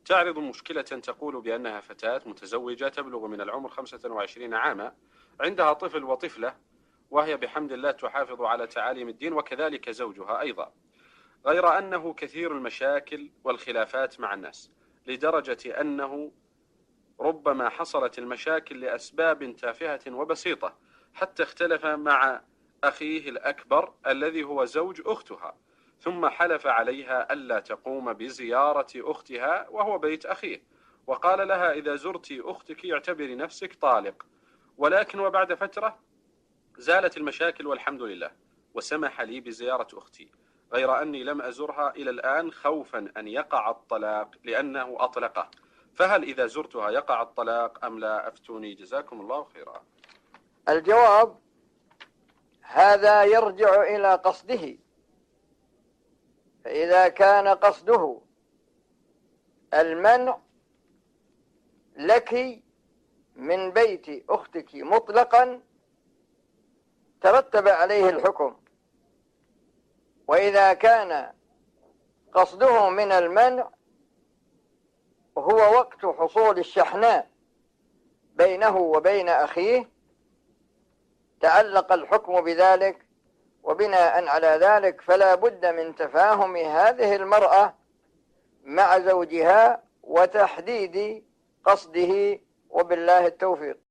تعرض مشكلة تقول بأنها فتاة متزوجة تبلغ من العمر 25 عاما، عندها طفل وطفلة، وهي بحمد الله تحافظ على تعاليم الدين، وكذلك زوجها أيضا، غير أنه كثير المشاكل والخلافات مع الناس، لدرجة أنه ربما حصلت المشاكل لأسباب تافهة وبسيطة، حتى اختلف مع أخيه الأكبر الذي هو زوج أختها، ثم حلف عليها ألا تقوم بزيارة أختها وهو بيت أخيه، وقال لها إذا زرت أختك اعتبري نفسك طالق. ولكن وبعد فترة زالت المشاكل والحمد لله، وسمح لي بزيارة أختي، غير أني لم أزرها إلى الآن خوفا أن يقع الطلاق لأنه أطلقه. فهل إذا زرتها يقع الطلاق أم لا؟ أفتوني جزاكم الله خيرا. الجواب: هذا يرجع إلى قصده. فإذا كان قصده المنع لك من بيت أختك مطلقا ترتب عليه الحكم، وإذا كان قصده من المنع هو وقت حصول الشحناء بينه وبين أخيه تعلق الحكم بذلك، وبناء على ذلك فلا بد من تفاهم هذه المرأة مع زوجها وتحديد قصده، وبالله التوفيق.